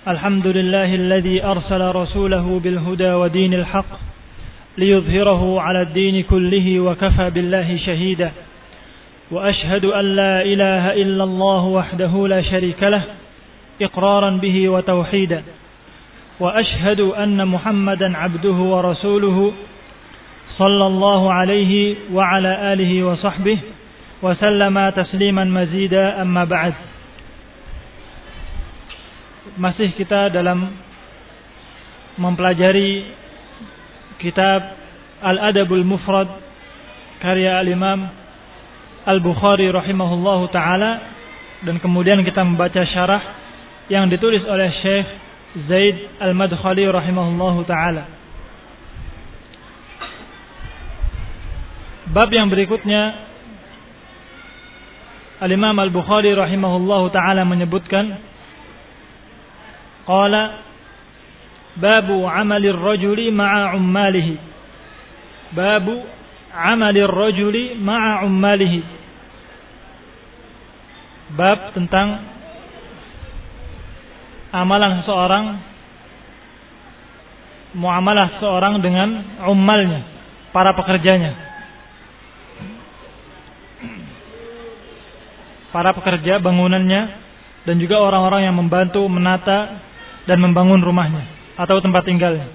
الحمد لله الذي أرسل رسوله بالهدى ودين الحق ليظهره على الدين كله وكفى بالله شهيدا وأشهد أن لا إله إلا الله وحده لا شريك له إقرارا به وتوحيدا وأشهد أن محمدا عبده ورسوله صلى الله عليه وعلى آله وصحبه وسلم تسليما مزيدا أما بعد. Masih kita dalam mempelajari kitab Al-Adabul Mufrad karya Al-Imam Al-Bukhari rahimahullahu ta'ala, dan kemudian kita membaca syarah yang ditulis oleh Syekh Zaid Al-Madkhali rahimahullahu ta'ala. Bab yang berikutnya, Al-Imam Al-Bukhari rahimahullahu ta'ala menyebutkan, qala babu amalir rajuli ma'a ummalihi. Babu amalir rajuli ma'a ummalihi. Bab tentang amalan seseorang, muamalah seseorang dengan ummalnya, para pekerjanya, para pekerja bangunannya, dan juga orang-orang yang membantu menata dan membangun rumahnya atau tempat tinggalnya.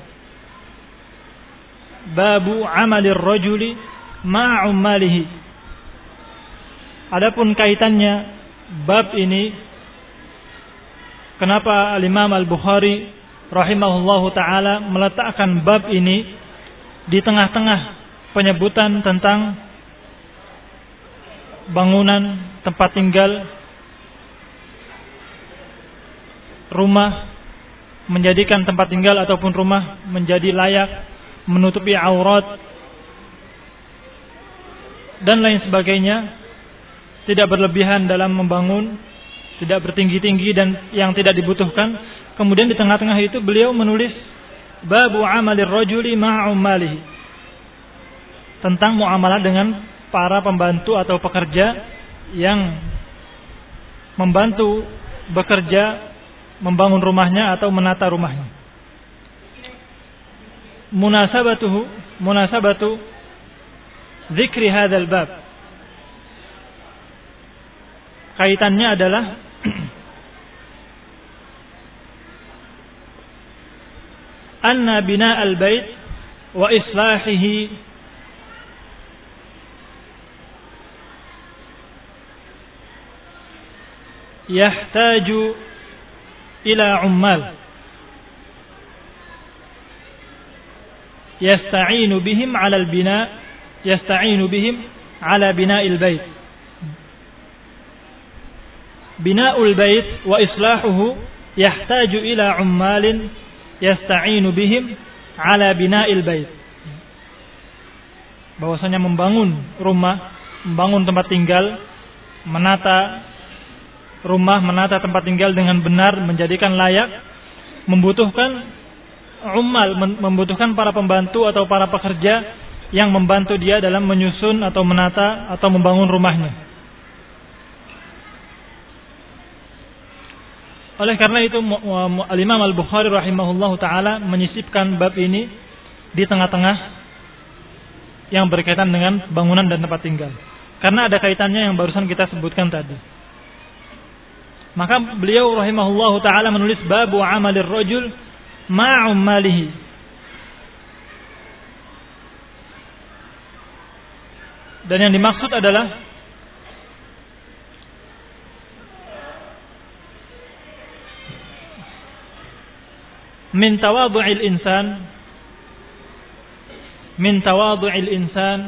Babu amalir rajuli ma'a ummalihi. Adapun kaitannya bab ini, kenapa Al-Imam Al-Bukhari rahimahullahu ta'ala meletakkan bab ini di tengah-tengah penyebutan tentang bangunan, tempat tinggal, rumah, menjadikan tempat tinggal ataupun rumah menjadi layak, menutupi aurat dan lain sebagainya, tidak berlebihan dalam membangun, tidak bertinggi-tinggi dan yang tidak dibutuhkan. Kemudian di tengah-tengah itu beliau menulis babu amalir rajuli ma'a ummalihi, tentang muamalah dengan para pembantu atau pekerja yang membantu bekerja, membangun rumahnya atau menata rumahnya. Munasabatu dzikri hadzal bab. Kaitannya adalah anna bina al-bait wa islahihi yahtaju ila ummal yasta'inu bihim 'ala al-bina, yasta'inu bihim 'ala bina'il bait. Bina'ul bait wa islahuhu yahtaju ila ummalin yasta'inu bihim 'ala bina'il bait. Bahwasanya membangun rumah, membangun tempat tinggal, menata rumah, menata tempat tinggal dengan benar, menjadikan layak, membutuhkan ummal, membutuhkan para pembantu atau para pekerja yang membantu dia dalam menyusun atau menata atau membangun rumahnya. Oleh karena itu Al-Imam Al-Bukhari rahimahullahu ta'ala menyisipkan bab ini di tengah-tengah yang berkaitan dengan bangunan dan tempat tinggal, karena ada kaitannya yang barusan kita sebutkan tadi. Maka beliau rahimahullahu ta'ala menulis babu amalir rajul ma'a ummalihi. Dan yang dimaksud adalah min tawadhu'il insan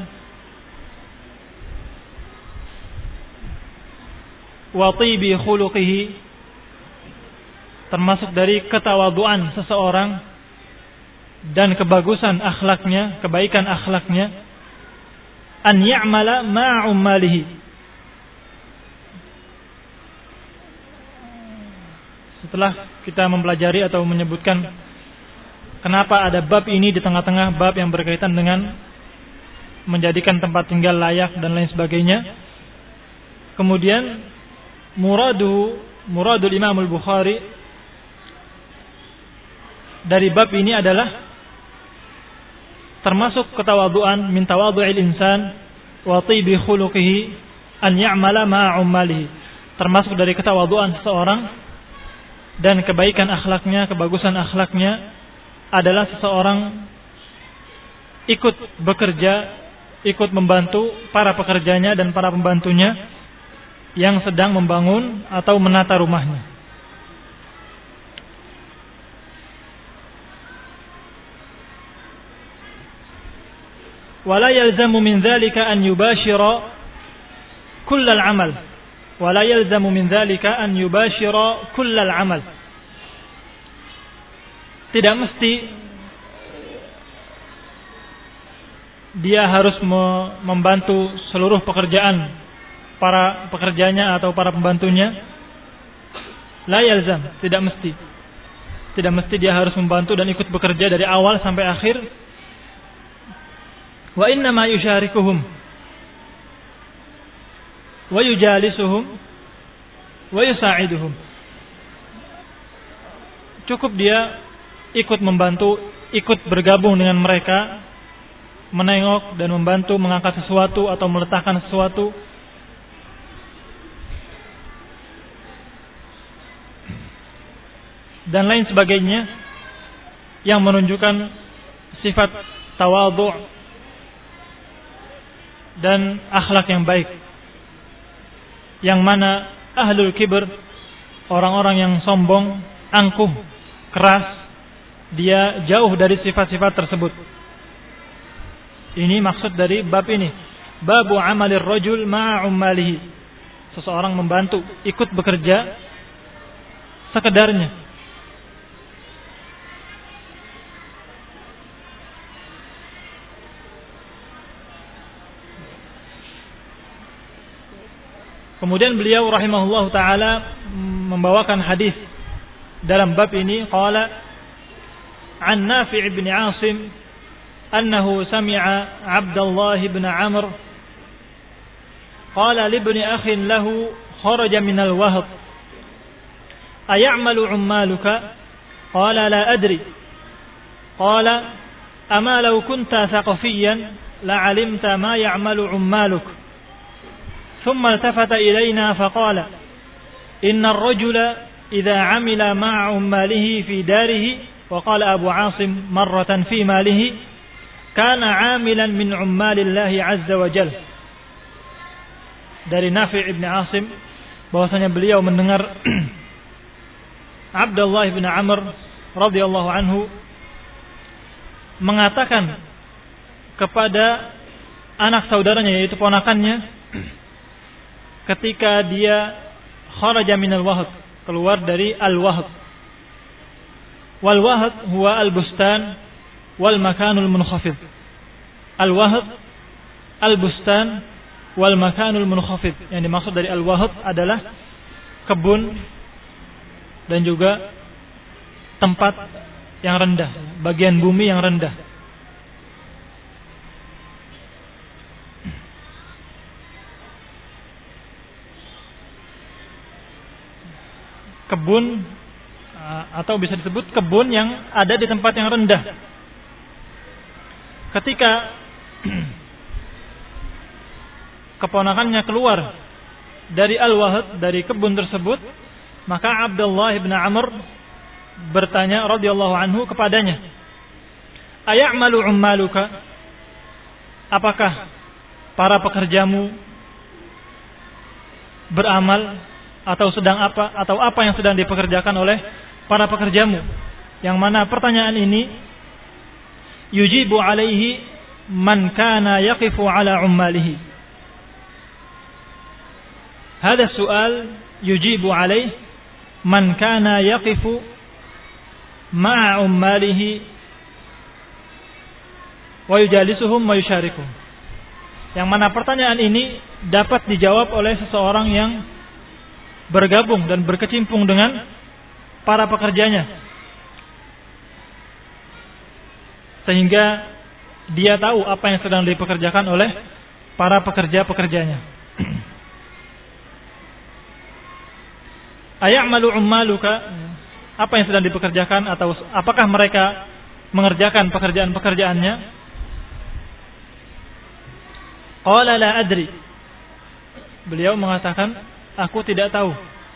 wa tibi khuluqihi, termasuk dari ketawaduan seseorang dan kebagusan akhlaknya, kebaikan akhlaknya, an ya'mala ma'a ummalihi. Setelah kita mempelajari atau menyebutkan kenapa ada bab ini di tengah-tengah bab yang berkaitan dengan menjadikan tempat tinggal layak dan lain sebagainya, kemudian muradul Imam Al-Bukhari dari bab ini adalah termasuk ketawaduan, min tawadhu'il insan wa tibi khuluqihi an ya'mala ma'a ummalihi. Termasuk dari ketawaduan seseorang dan kebaikan akhlaknya, kebagusan akhlaknya adalah seseorang ikut bekerja, ikut membantu para pekerjanya dan para pembantunya yang sedang membangun atau menata rumahnya. Wala yalzamu min dzalika an yubashira kullal amal. Wala yalzamu min dzalika an yubashira kullal amal. Tidak mesti dia harus membantu seluruh pekerjaan para pekerjanya atau para pembantunya. La yalzam, tidak mesti. Tidak mesti dia harus membantu dan ikut bekerja dari awal sampai akhir. Wa inna ma yusyarikuhum wa yujalisuhum wa yusa'iduhum. Cukup dia ikut membantu, ikut bergabung dengan mereka, menengok dan membantu mengangkat sesuatu atau meletakkan sesuatu. Dan lain sebagainya yang menunjukkan sifat tawadhu' dan akhlak yang baik, yang mana ahlul kibr, orang-orang yang sombong, angkuh, keras, dia jauh dari sifat-sifat tersebut. Ini maksud dari bab ini, babu amalir rajul ma'a ummalihi. Seseorang membantu, ikut bekerja sekedarnya. Kemudian beliau rahimahullah ta'ala membawakan hadis dalam bab ini. Qala an Nafi' bin Asim annahu sami'a Abdullah bin Amr qala li ibni akhin lahu kharaja min al-wahd ay'amalu 'ummaluka qala la adri qala ama law kunta thaqafiyan la 'alimta ma ya'malu 'ummaluka ثم التفت إلينا فقال إن الرجل إذا عمل مع عماله في داره وقال أبو عاصم مرة في ماله كان عاملا من عمال الله عز وجل. Dari Nafi' ibn Asim bahwasanya beliau mendengar Abdullah bin Amr radhiyallahu anhu mengatakan kepada anak saudaranya, yaitu ponakannya, ketika dia kharaja minal wahd, keluar dari al-wahd. Wal wahd huwa al-bustan wal makanul munkhafid. Al-wahd, al-bustan wal makanul munkhafid. Yang dimaksud dari al-wahd adalah kebun dan juga tempat yang rendah, bagian bumi yang rendah. Kebun atau bisa disebut kebun yang ada di tempat yang rendah. Ketika keponakannya keluar dari al-wahd, dari kebun tersebut, maka Abdullah bin Amr bertanya radhiyallahu anhu kepadanya, ay'amalu 'ummaluka, apakah para pekerjamu beramal atau sedang apa, atau apa yang sedang dipekerjakan oleh para pekerjamu? Yang mana pertanyaan ini yujibu alaihi man kana yaqifu ala ummalihi. Hada soal yujibu alaihi man kana yaqifu ma'a ummalihi wa yujalisuhum wa yusyarikuhum. Yang mana pertanyaan ini dapat dijawab oleh seseorang yang bergabung dan berkecimpung dengan para pekerjanya, sehingga dia tahu apa yang sedang dipekerjakan oleh para pekerja-pekerjanya. Ay'amalu 'ummaluka, apa yang sedang dipekerjakan atau apakah mereka mengerjakan pekerjaan-pekerjaannya? Qala la adri. Beliau mengatakan, aku tidak tahu.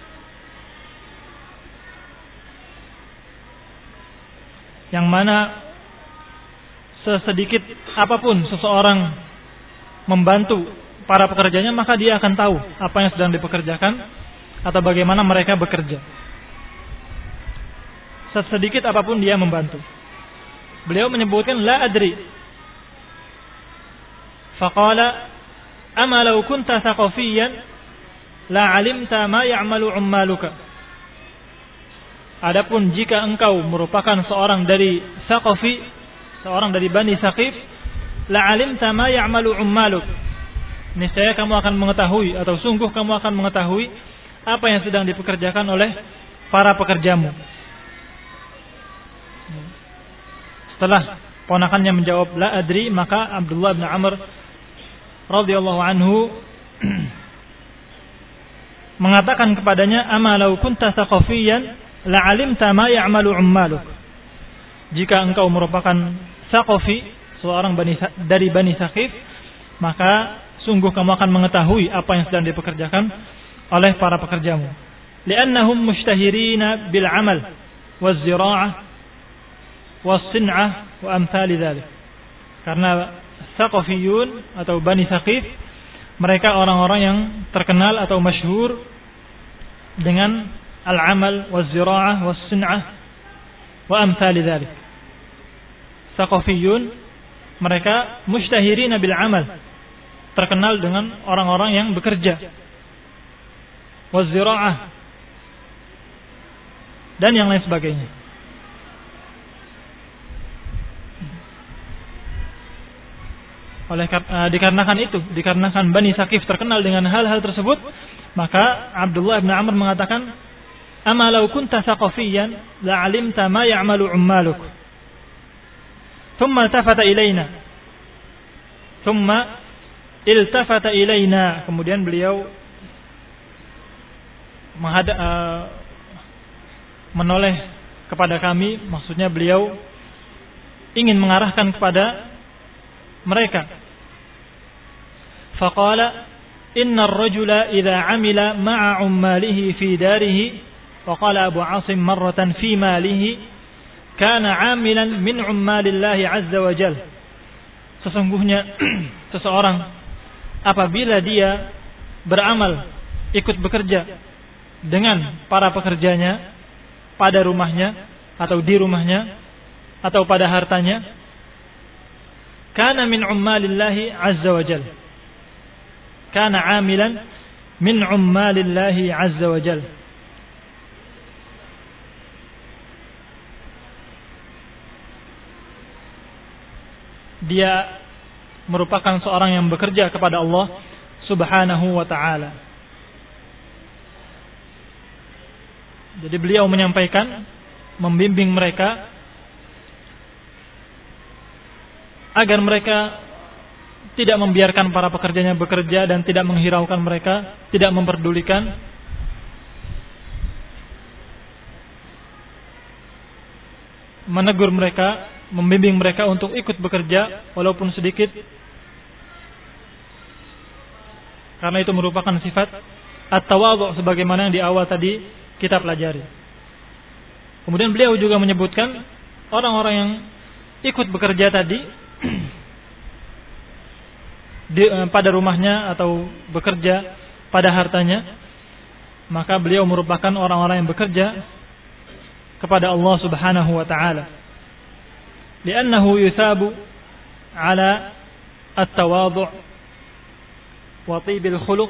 Yang mana sesedikit apapun seseorang membantu para pekerjanya, maka dia akan tahu apa yang sedang dipekerjakan atau bagaimana mereka bekerja. Sesedikit apapun dia membantu. Beliau menyebutkan la adri. Faqala ama law kunta thaqafiyan la alimta ma ya'malu ummaluka. Adapun jika engkau merupakan seorang dari Thaqafi, seorang dari Bani Thaqif, la alimta ma ya'malu ummaluk. Niscaya kamu akan mengetahui atau sungguh kamu akan mengetahui apa yang sedang dipekerjakan oleh para pekerjamu. Setelah ponakannya menjawab la adri, maka Abdullah bin Amr radhiyallahu anhu mengatakan kepadanya, ama law kunta thaqafiyan la alimta ma ya'malu ummaluk. Jika engkau merupakan Thaqafi, seorang dari Bani Thaqif, maka sungguh kamu akan mengetahui apa yang sedang dipekerjakan oleh para pekerjamu. Li'annahum mushtahirina bil 'amal waz zira'ah was sin'ah wa amthali dzalik. Karena Thaqafiyun atau Bani Thaqif, mereka orang-orang yang terkenal atau masyhur dengan al-amal waz-zira'ah was-sin'ah wa amthali dzalik. Thaqafiyun, mereka mushtahirina bil amal, terkenal dengan orang-orang yang bekerja. Waz-zira'ah dan yang lain sebagainya. Dikarenakan Bani Thaqif terkenal dengan hal-hal tersebut, maka Abdullah bin Amr mengatakan, ama law kunta thaqafiyan la 'alimta ma ya'malu 'ummaluk. Thumma iltafata ilaina. Kemudian beliau menoleh kepada kami, maksudnya beliau ingin mengarahkan kepada mereka. Faqala inna ar-rajula idza 'amila ma'a 'ummalihi fi darihi, wa qala Abu 'Asim marratan fi malihi, kana 'amilan min 'ummalillahi 'azza wa jalla. Sesungguhnya seseorang apabila dia beramal, ikut bekerja dengan para pekerjanya pada rumahnya atau di rumahnya atau pada hartanya, kana min 'ummalillahi 'azza wa jalla. Kana 'amilan min 'ummalillahi 'azza wa jalla. Dia merupakan seorang yang bekerja kepada Allah Subhanahu wa ta'ala. Jadi beliau menyampaikan, membimbing mereka agar mereka tidak membiarkan para pekerjanya bekerja dan tidak menghiraukan mereka, tidak memperdulikan. Menegur mereka, membimbing mereka untuk ikut bekerja walaupun sedikit, karena itu merupakan sifat at-tawadhu sebagaimana yang di awal tadi kita pelajari. Kemudian beliau juga menyebutkan orang-orang yang ikut bekerja tadi pada rumahnya atau bekerja pada hartanya, maka beliau merupakan orang-orang yang bekerja kepada Allah Subhanahu wa ta'ala. Li'annahu yuthabu ala at-tawadhu' wa tibil khuluq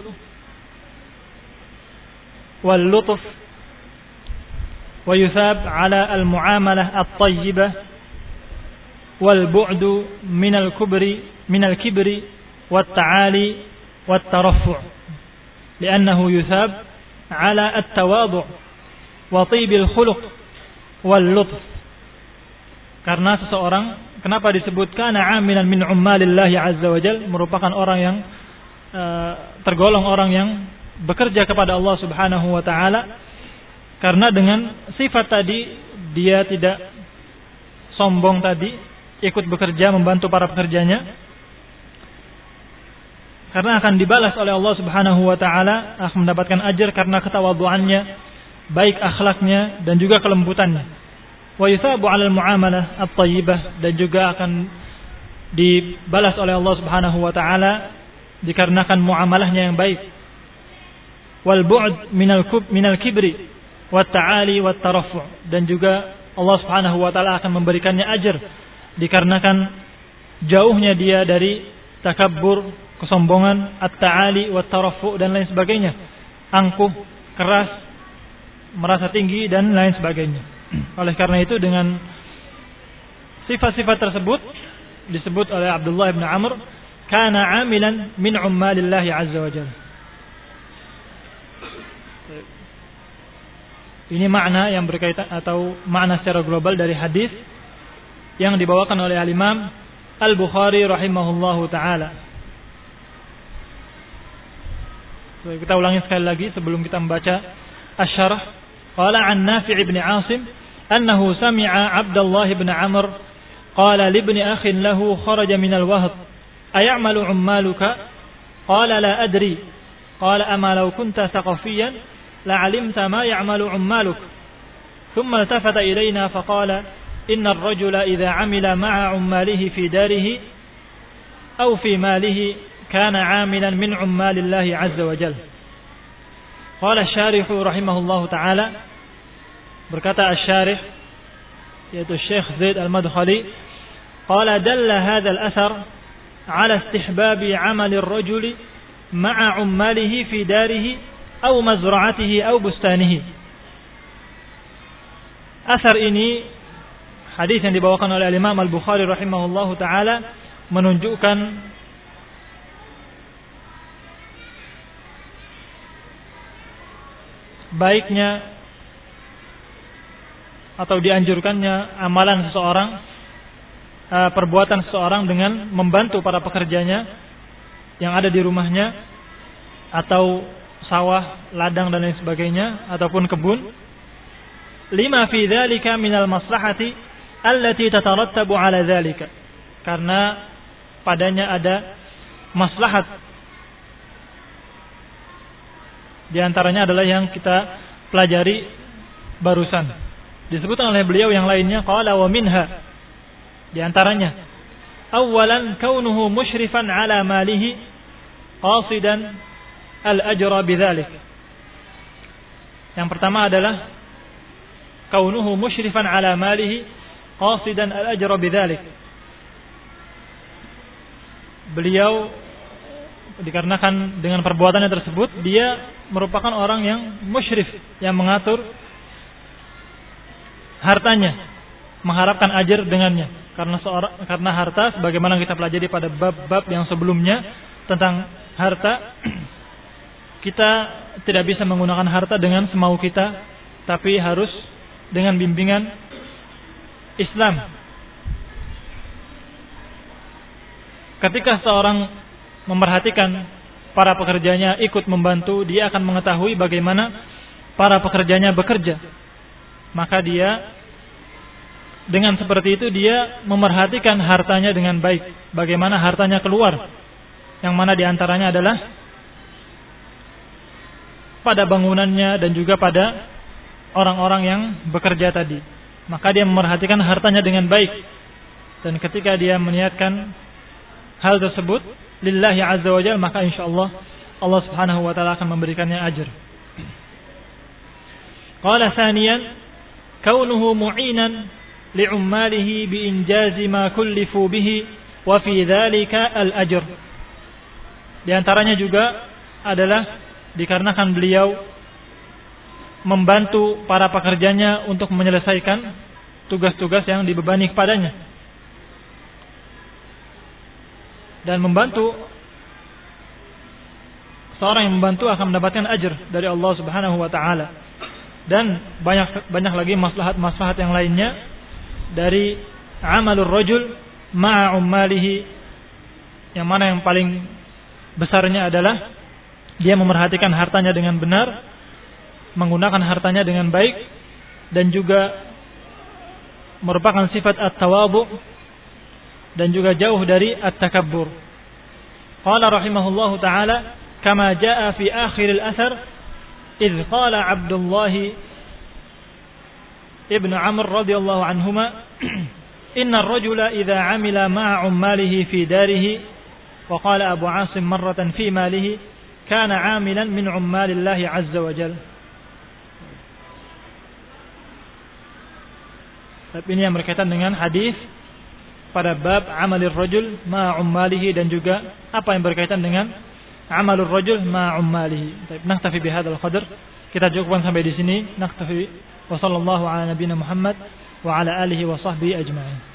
wal lutf, wa yuthab ala al-mu'amalah at-tayyibah wal bu'du min al-kibri wat ta'ali wat taraffu'. Li'annahu yuthab ala at-tawadhu' wa tibil khuluq wal lutf. Karena seseorang, kenapa disebutkan amilan min ummalillahi azza wa jalla, merupakan orang yang tergolong orang yang bekerja kepada Allah Subhanahu wa ta'ala, Karena dengan sifat tadi dia tidak sombong tadi, ikut bekerja membantu para pekerjanya, karena akan dibalas oleh Allah Subhanahu wa taala, akan mendapatkan ajar karena ketawadhuannya, baik akhlaknya dan juga kelembutannya. Wa yuthabu 'alal muamalah at-thayyibah, dan juga akan dibalas oleh Allah Subhanahu wa taala dikarenakan muamalahnya yang baik. Wal bu'd minal kibri wat ta'ali wat tarafu', dan juga Allah Subhanahu wa taala akan memberikannya ajar dikarenakan jauhnya dia dari takabbur, kesombongan, at-ta'ali wat tarafu' dan lain sebagainya, angkuh, keras, merasa tinggi dan lain sebagainya. Oleh karena itu dengan sifat-sifat tersebut disebut oleh Abdullah bin Amr, kana 'amilan min 'ummalillahi 'azza wa jalla. Ini makna yang berkaitan atau makna secara global dari hadis yang dibawakan oleh Al-Imam Al-Bukhari rahimahullahu taala. Kita ulangi sekali lagi sebelum kita membaca asy-syarah. Qala an Nafi' ibn Asim annahu sami'a Abdullah ibn Amr qala li ibn akhin lahu kharaja min al-wahd ay'malu 'ummaluka qala la adri qala ama law kunta thaqafiyan la'alimta ma ya'malu 'ummaluk thumma iltafata ilayna faqala inna ar-rajula idha 'amila ma'a 'ummalihi fi darihi aw fi malihi kana 'amilan min 'ummalillahi 'azza wa jalla. Qala asy-syarih rahimahullahu ta'ala, berkata asy-syarih yaitu Syekh Zaid Al-Madkhali, qala dalla hadha al-athar ala istihbabi 'amali ar-rajuli ma'a 'ummalihi fi darihi aw mazra'atihi aw bustanihi. Asar ini, hadis yang dibawakan oleh Imam Al-Bukhari rahimahullahu taala, menunjukkan baiknya atau dianjurkannya amalan seseorang, perbuatan seseorang dengan membantu para pekerjanya yang ada di rumahnya atau sawah, ladang dan lain sebagainya, ataupun kebun. Lima fi dzalika minal maslahati allati tatarattabu ala dzalika, karena padanya ada maslahat. Di antaranya adalah yang kita pelajari barusan. Disebutkan oleh beliau yang lainnya, qala wa minha, di antaranya awalan kaunuhu musyrifan ala malihi qasidan al-ajra bidzalik. Yang pertama adalah kaunuhu musyrifan ala malihi qasidan al-ajra bidzalik. Beliau dikarenakan dengan perbuatannya tersebut dia merupakan orang yang musyrif, yang mengatur hartanya, mengharapkan ajar dengannya. Karena harta, sebagaimana kita pelajari pada bab-bab yang sebelumnya tentang harta, kita tidak bisa menggunakan harta dengan semau kita, tapi harus dengan bimbingan Islam. Ketika seorang memerhatikan para pekerjanya ikut membantu, dia akan mengetahui bagaimana para pekerjanya bekerja. Maka dia dengan seperti itu dia memerhatikan hartanya dengan baik, bagaimana hartanya keluar, yang mana diantaranya adalah pada bangunannya dan juga pada orang-orang yang bekerja tadi. Maka dia memerhatikan hartanya dengan baik, dan ketika dia meniatkan hal tersebut lillahi azza wa jalla, maka insyaallah Allah Subhanahu wa taala akan memberikannya ajr. Qala thaniyan kaunuhu mu'inan li'ummalihi biinjazi ma kullifu bihi wa fi dzalika al-ajr. Di antaranya juga adalah dikarenakan beliau membantu para pekerjanya untuk menyelesaikan tugas-tugas yang dibebani kepadanya. Dan membantu, seorang yang membantu akan mendapatkan ajr dari Allah Subhanahu wa taala. Dan banyak lagi maslahat-maslahat yang lainnya dari amalur rajul ma'a ummalihi, yang mana yang paling besarnya adalah dia memerhatikan hartanya dengan benar menggunakan hartanya dengan baik, dan juga merupakan sifat at-tawadhu, dan juga jauh dari at-takabbur. Qala rahimahullahu ta'ala, kama jaa fi akhir al-athar, idh qala Abdullah ibn Amr radhiyallahu anhuma, inna ar-rajula idha amila ma'a ummalihi fi darihi, wa qala Abu Asim marratan fi malihi, kana amilan min ummalillahi azza wa jalla. Ini yang berkaitan dengan hadis pada bab amalir rajul ma'a ummalihi, dan juga apa yang berkaitan dengan amalur rajul ma'a ummalihi. Baik, naktafi bihadzal qadar. Kita cukupkan sampai di sini. Naktafi wa sallallahu ala nabiyyina Muhammad wa ala alihi wa sahbihi ajma'in.